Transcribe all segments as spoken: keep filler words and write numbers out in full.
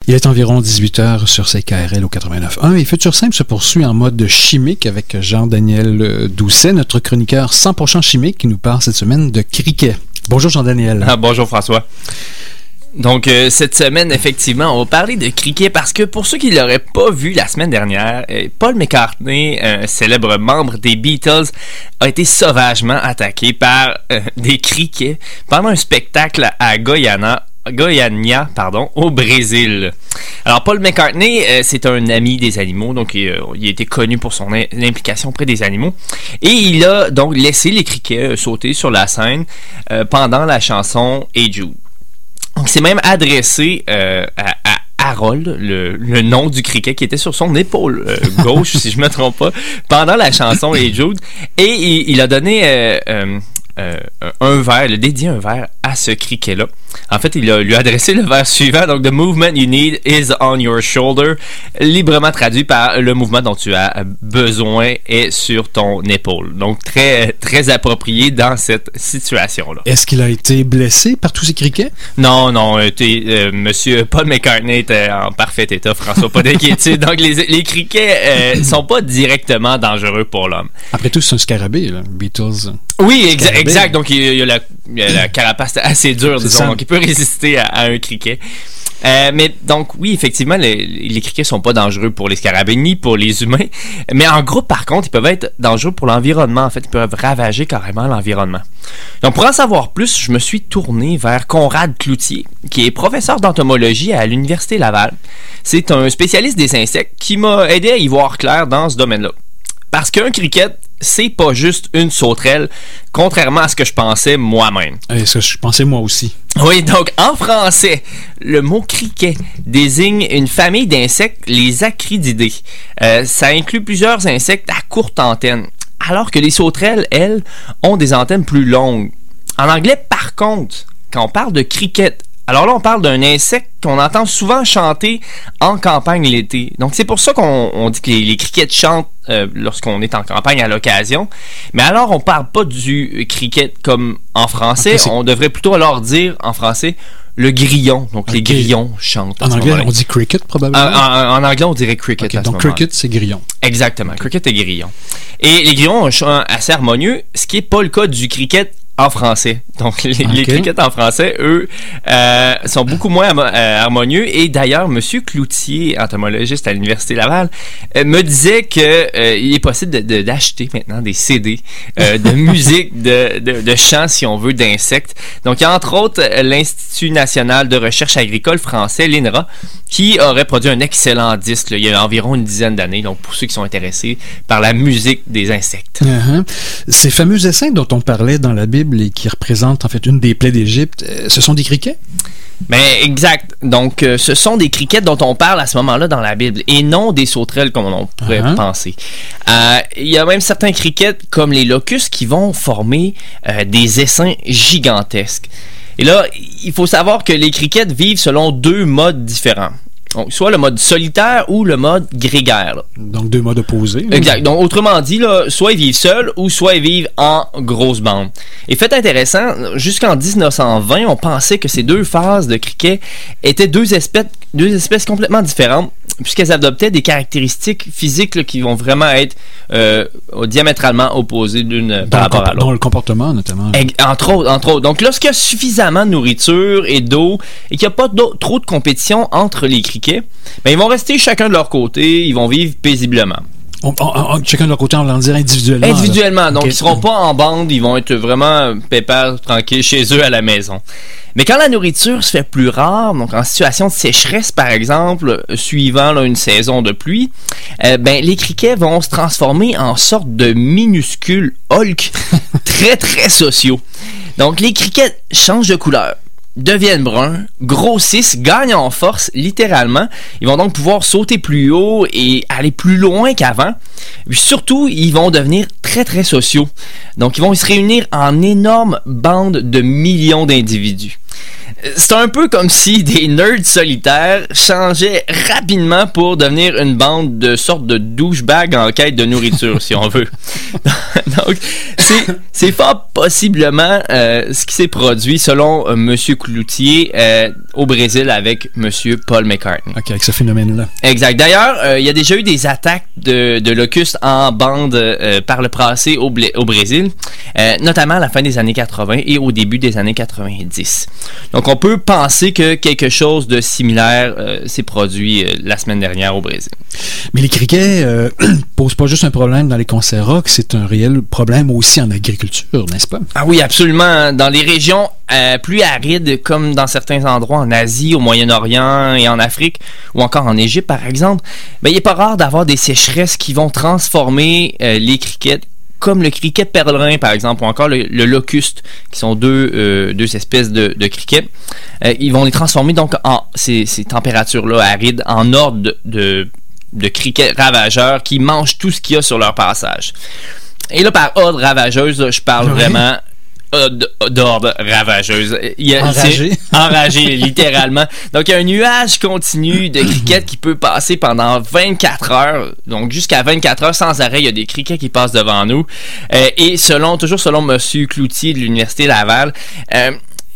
Il est environ dix-huit heures sur C K R L au quatre-vingt-neuf point un et Futur Simple se poursuit en mode chimique avec Jean-Daniel Doucet, notre chroniqueur cent pour cent chimique qui nous parle cette semaine de cricket. Bonjour Jean-Daniel. Ah, bonjour François. Donc, euh, cette semaine, effectivement, on va parler de cricket parce que pour ceux qui ne l'auraient pas vu la semaine dernière, euh, Paul McCartney, un célèbre membre des Beatles, a été sauvagement attaqué par euh, des criquets pendant un spectacle à Goiânia, Goiânia, pardon, au Brésil. Alors, Paul McCartney, euh, c'est un ami des animaux, donc euh, il a été connu pour son in- implication auprès des animaux, et il a donc laissé les criquets euh, sauter sur la scène euh, pendant la chanson Hey Jude. Donc, c'est même adressé euh, à, à Harold, le, le nom du criquet qui était sur son épaule euh, gauche, si je ne me trompe pas, pendant la chanson Hey Jude. Et il, il a donné euh, euh, euh, un verre, il a dédié un verre à ce criquet-là. En fait, il a lui adressé le vers suivant, donc « The movement you need is on your shoulder », librement traduit par « le mouvement dont tu as besoin est sur ton épaule ». Donc, très, très approprié dans cette situation-là. Est-ce qu'il a été blessé par tous ces criquets? Non, non, euh, euh, monsieur Paul McCartney était en parfait état, François, pas d'inquiétude. Donc, les, les criquets ne euh, sont pas directement dangereux pour l'homme. Après tout, c'est un scarabée, là, Beatles. Oui, exa- exact. Donc, il y a la, il y a la carapace assez dure, C'est disons. ça. Donc, il peut résister à, à un criquet. Euh, mais donc, oui, effectivement, les, les criquets sont pas dangereux pour les scarabées ni pour les humains. Mais en groupe, par contre, ils peuvent être dangereux pour l'environnement. En fait, ils peuvent ravager carrément l'environnement. Donc, pour en savoir plus, je me suis tourné vers Conrad Cloutier, qui est professeur d'entomologie à l'Université Laval. C'est un spécialiste des insectes qui m'a aidé à y voir clair dans ce domaine-là. Parce qu'un cricket, c'est pas juste une sauterelle, contrairement à ce que je pensais moi-même. Et ce que je pensais moi aussi. Oui, donc en français, le mot criquet désigne une famille d'insectes, les acrididés. Euh, ça inclut plusieurs insectes à courte antenne, alors que les sauterelles, elles, ont des antennes plus longues. En anglais, par contre, quand on parle de cricket, alors là, on parle d'un insecte qu'on entend souvent chanter en campagne l'été. Donc, c'est pour ça qu'on on dit que les, les criquets chantent euh, lorsqu'on est en campagne à l'occasion. Mais alors, on parle pas du cricket comme en français. Okay, on devrait plutôt alors dire en français le grillon. Donc, okay. Les grillons chantent. En anglais, on dit cricket probablement. En, en, en anglais, on dirait cricket. Okay, à ce donc, moment-là. cricket, c'est grillon. Exactement. Cricket et grillon. Et les grillons ont un chant assez harmonieux, ce qui n'est pas le cas du cricket en français. Donc, les, okay. les crickets en français, eux, euh, sont beaucoup moins euh, harmonieux. Et d'ailleurs, M. Cloutier, entomologiste à l'Université Laval, euh, me disait qu'il euh, est possible de, de, d'acheter maintenant des C D euh, de musique, de, de, de chants, si on veut, d'insectes. Donc, il y a entre autres l'Institut national de recherche agricole français, l'I N R A, qui aurait produit un excellent disque là, il y a environ une dizaine d'années. Donc, pour ceux qui sont intéressés par la musique des insectes. Uh-huh. Ces fameux essaims dont on parlait dans la Bible et qui représentent en fait une des plaies d'Égypte, euh, ce sont des criquets? Ben, exact. Donc, euh, ce sont des criquets dont on parle à ce moment-là dans la Bible et non des sauterelles comme on pourrait uh-huh. penser. Euh, il y a même certains criquets comme les locustes qui vont former euh, des essaims gigantesques. Et là, il faut savoir que les criquets vivent selon deux modes différents. Donc, soit le mode solitaire ou le mode grégaire. Là. Donc, deux modes opposés. Exact. Donc, autrement dit, là, soit ils vivent seuls ou soit ils vivent en grosse bande. Et fait intéressant, jusqu'en dix-neuf cent vingt, on pensait que ces deux phases de criquets étaient deux espèces, deux espèces complètement différentes, puisqu'elles adoptaient des caractéristiques physiques là, qui vont vraiment être euh, diamétralement opposées l'une par rapport à l'autre. Dans le comportement, notamment. Et, entre autres, entre autres. Donc, lorsqu'il y a suffisamment de nourriture et d'eau et qu'il n'y a pas trop de compétition entre les criquets, ben, ils vont rester chacun de leur côté, ils vont vivre paisiblement. On, on, on, chacun de leur côté, on va en dire individuellement. Individuellement. Là. Donc, okay. Ils ne seront pas en bande, ils vont être vraiment pépères, tranquilles chez eux à la maison. Mais quand la nourriture se fait plus rare, donc en situation de sécheresse, par exemple, suivant là, une saison de pluie, euh, ben, les criquets vont se transformer en sorte de minuscules Hulk très, très sociaux. Donc, les criquets changent de couleur, deviennent bruns, grossissent, gagnent en force, littéralement. Ils vont donc pouvoir sauter plus haut et aller plus loin qu'avant. Puis surtout, ils vont devenir très, très sociaux. Donc, ils vont se réunir en énormes bandes de millions d'individus. C'est un peu comme si des nerds solitaires changeaient rapidement pour devenir une bande de sortes de douchebags en quête de nourriture, si on veut. Donc, c'est, c'est fort possiblement euh, ce qui s'est produit selon euh, M. Cloutier euh, au Brésil avec M. Paul McCartney. OK, avec ce phénomène-là. Exact. D'ailleurs, euh, il y a déjà eu des attaques de, de locustes en bande euh, par le passé au, Blé- au Brésil, euh, notamment à la fin des années quatre-vingts et au début des années quatre-vingt-dix. Donc, on peut penser que quelque chose de similaire euh, s'est produit euh, la semaine dernière au Brésil. Mais les criquets euh, posent pas juste un problème dans les concerts rock, c'est un réel problème aussi en agriculture, n'est-ce pas? Ah oui, absolument. Dans les régions euh, plus arides, comme dans certains endroits en Asie, au Moyen-Orient et en Afrique, ou encore en Égypte, par exemple, ben, il n'est pas rare d'avoir des sécheresses qui vont transformer euh, les criquets, comme le criquet pèlerin, par exemple, ou encore le, le locuste, qui sont deux, euh, deux espèces de, de criquets. Euh, ils vont les transformer donc en ces, ces températures-là arides en ordre de, de, de criquets ravageurs qui mangent tout ce qu'il y a sur leur passage. Et là, par ordre ravageuse, là, je parle oui. vraiment d'ordre ravageuse. Il y a, enragé. Enragé, littéralement. Donc, il y a un nuage continu de criquets qui peut passer pendant vingt-quatre heures. Donc, jusqu'à vingt-quatre heures sans arrêt, il y a des criquets qui passent devant nous. Euh, et selon, toujours selon M. Cloutier de l'Université Laval, euh,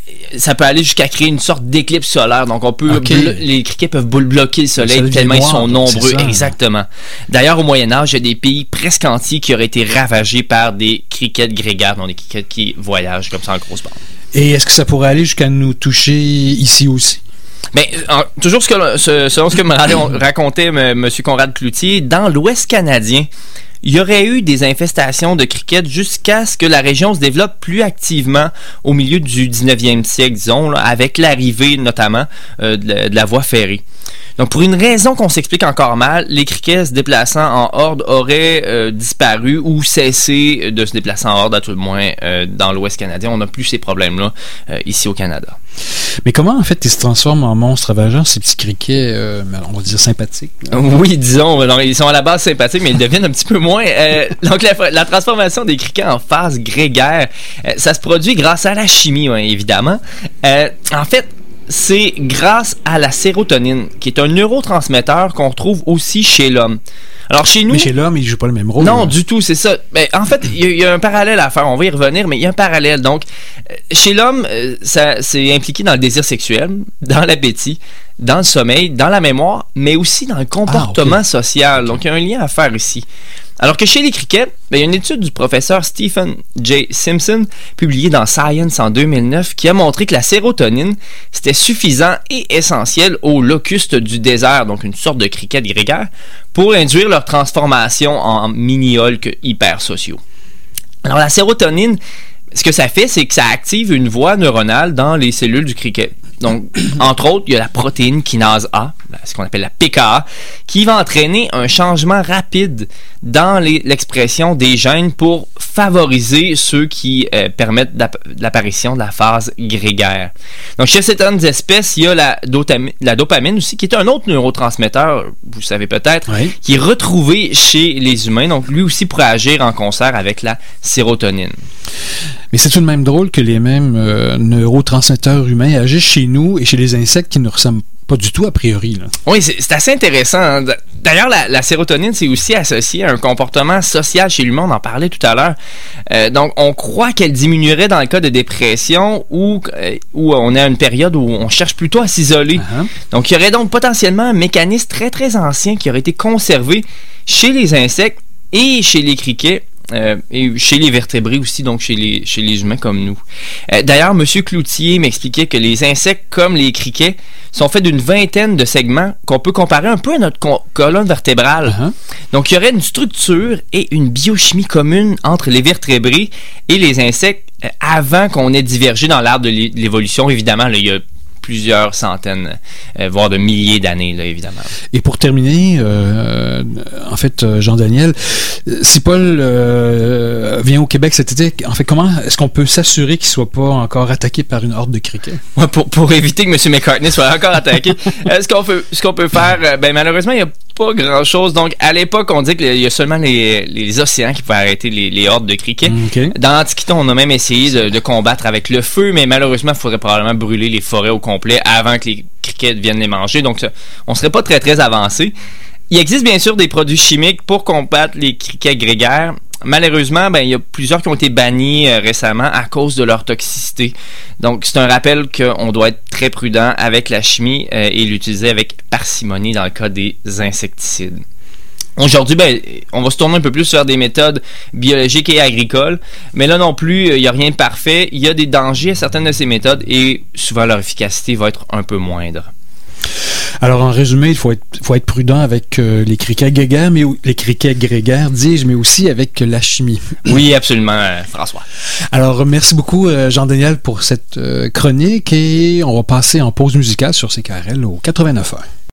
ça peut aller jusqu'à créer une sorte d'éclipse solaire. Donc, on peut okay. blo- les criquets peuvent bloquer le soleil le tellement noir, ils sont nombreux. Exactement. D'ailleurs, au Moyen-Âge, il y a des pays presque entiers qui auraient été ravagés par des criquets grégaires, donc des criquets qui voyagent comme ça en grosse bande. Et est-ce que ça pourrait aller jusqu'à nous toucher ici aussi? Mais en, toujours ce que, ce, selon ce que me racontait M. Conrad Cloutier, dans l'Ouest canadien, il y aurait eu des infestations de criquets jusqu'à ce que la région se développe plus activement au milieu du dix-neuvième siècle, disons, là, avec l'arrivée notamment euh, de, la, de la voie ferrée. Donc, pour une raison qu'on s'explique encore mal, les criquets se déplaçant en horde auraient euh, disparu ou cessé de se déplacer en horde, à tout le moins euh, dans l'Ouest canadien. On n'a plus ces problèmes-là euh, ici au Canada. Mais comment, en fait, ils se transforment en monstres ravageurs, ces petits criquets, euh, on va dire sympathiques? Là? Oui, disons. Alors, ils sont à la base sympathiques, mais ils deviennent un petit peu moins. Euh, donc, la, la transformation des criquets en phase grégaire, euh, ça se produit grâce à la chimie, ouais, évidemment. Euh, en fait, c'est grâce à la sérotonine, qui est un neurotransmetteur qu'on retrouve aussi chez l'homme. Alors, chez nous... Mais chez l'homme, il ne joue pas le même rôle. Non, là. du tout, c'est ça. Ben, en fait, il y, y a un parallèle à faire. On va y revenir, mais il y a un parallèle. Donc, euh, chez l'homme, euh, ça, c'est impliqué dans le désir sexuel, dans l'appétit, dans le sommeil, dans la mémoire, mais aussi dans le comportement ah, okay. social. Donc, il y a un lien à faire ici. Alors que chez les criquets, ben, il y a une étude du professeur Stephen J. Simpson, publiée dans Science en deux mille neuf, qui a montré que la sérotonine, c'était suffisant et essentiel aux locustes du désert, donc une sorte de criquet grégaire, pour induire leur transformation en mini-holques hypersociaux. Alors la sérotonine, ce que ça fait, c'est que ça active une voie neuronale dans les cellules du criquet. Donc, entre autres, il y a la protéine kinase A, ce qu'on appelle la P K A, qui va entraîner un changement rapide dans les, l'expression des gènes pour favoriser ceux qui euh, permettent d'app- l'apparition de la phase grégaire. Donc, chez certaines espèces, il y a la, dotami- la dopamine aussi, qui est un autre neurotransmetteur, vous savez peut-être, oui. qui est retrouvé chez les humains. Donc, lui aussi pourrait agir en concert avec la sérotonine. Mais c'est tout de même drôle que les mêmes euh, neurotransmetteurs humains agissent chez nous et chez les insectes qui ne ressemblent pas du tout a priori. Là. Oui, c'est, c'est assez intéressant. Hein. D'ailleurs, la, la sérotonine, c'est aussi associé à un comportement social chez l'humain. On en parlait tout à l'heure. Euh, donc, on croit qu'elle diminuerait dans le cas de dépression ou euh, où on est à une période où on cherche plutôt à s'isoler. Uh-huh. Donc, il y aurait donc potentiellement un mécanisme très, très ancien qui aurait été conservé chez les insectes et chez les criquets. Euh, et chez les vertébrés aussi, donc chez les, chez les humains comme nous. Euh, d'ailleurs, M. Cloutier m'expliquait que les insectes comme les criquets sont faits d'une vingtaine de segments qu'on peut comparer un peu à notre con- colonne vertébrale. Uh-huh. Donc, il y aurait une structure et une biochimie commune entre les vertébrés et les insectes euh, avant qu'on ait divergé dans l'arbre de l'évolution. Évidemment, là, il y a plusieurs centaines, euh, voire de milliers d'années, là, évidemment. Et pour terminer, euh, en fait, Jean-Daniel, si Paul euh, vient au Québec cet été, en fait, comment est-ce qu'on peut s'assurer qu'il ne soit pas encore attaqué par une horde de criquets? Ouais, pour, pour éviter que M. McCartney soit encore attaqué, euh, ce, qu'on peut, ce qu'on peut faire, euh, ben, malheureusement, il n'y a pas grand-chose. Donc, à l'époque, on dit qu'il y a seulement les, les océans qui pouvaient arrêter les, les hordes de criquets. Okay. Dans l'Antiquité, on a même essayé de, de combattre avec le feu, mais malheureusement, il faudrait probablement brûler les forêts au complet avant que les criquets viennent les manger. Donc, ça, on serait pas très, très avancé. Il existe bien sûr des produits chimiques pour combattre les criquets grégaires. Malheureusement, ben, il y a plusieurs qui ont été bannis euh, récemment à cause de leur toxicité. Donc, c'est un rappel qu'on doit être très prudent avec la chimie euh, et l'utiliser avec parcimonie dans le cas des insecticides. Aujourd'hui, ben, on va se tourner un peu plus vers des méthodes biologiques et agricoles, mais là non plus, il n'y a rien de parfait. Il y a des dangers à certaines de ces méthodes et souvent leur efficacité va être un peu moindre. Alors, en résumé, il faut être, faut être prudent avec euh, les criquets grégaires, mais les criquets grégaires, dis-je, mais aussi avec la chimie. Oui, absolument, euh, François. Alors, merci beaucoup, euh, Jean-Daniel, pour cette euh, chronique et on va passer en pause musicale sur C K R L au quatre-vingt-neuf point un.